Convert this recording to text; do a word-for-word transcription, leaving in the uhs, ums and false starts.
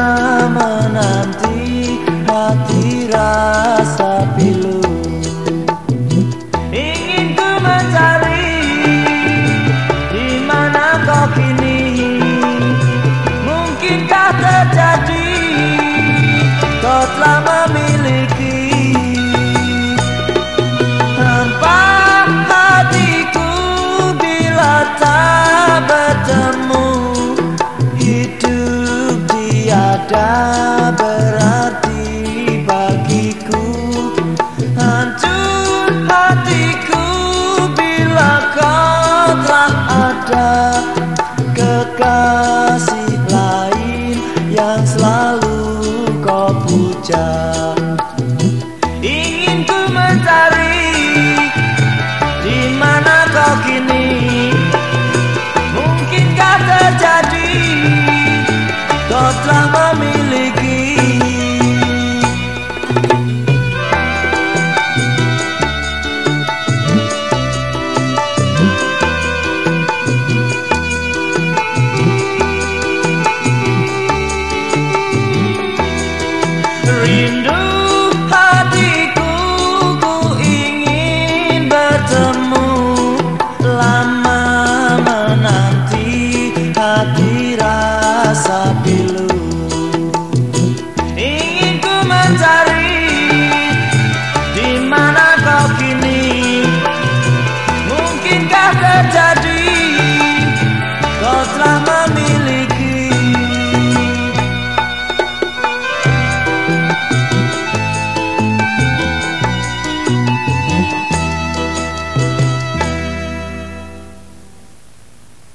menanti hati rasa pilu. Ingin ku mencari di mana kau kini. Mungkinkah terjadi kau telah memiliki hampa hatiku bila tak bertemu. Hidup tiada berarti bagiku. Hancur hatiku bila kau telah ada kekasih lain yang selalu kau puja. Ingin ku mencari di mana kau kini. Mungkinkah terjadi kau telah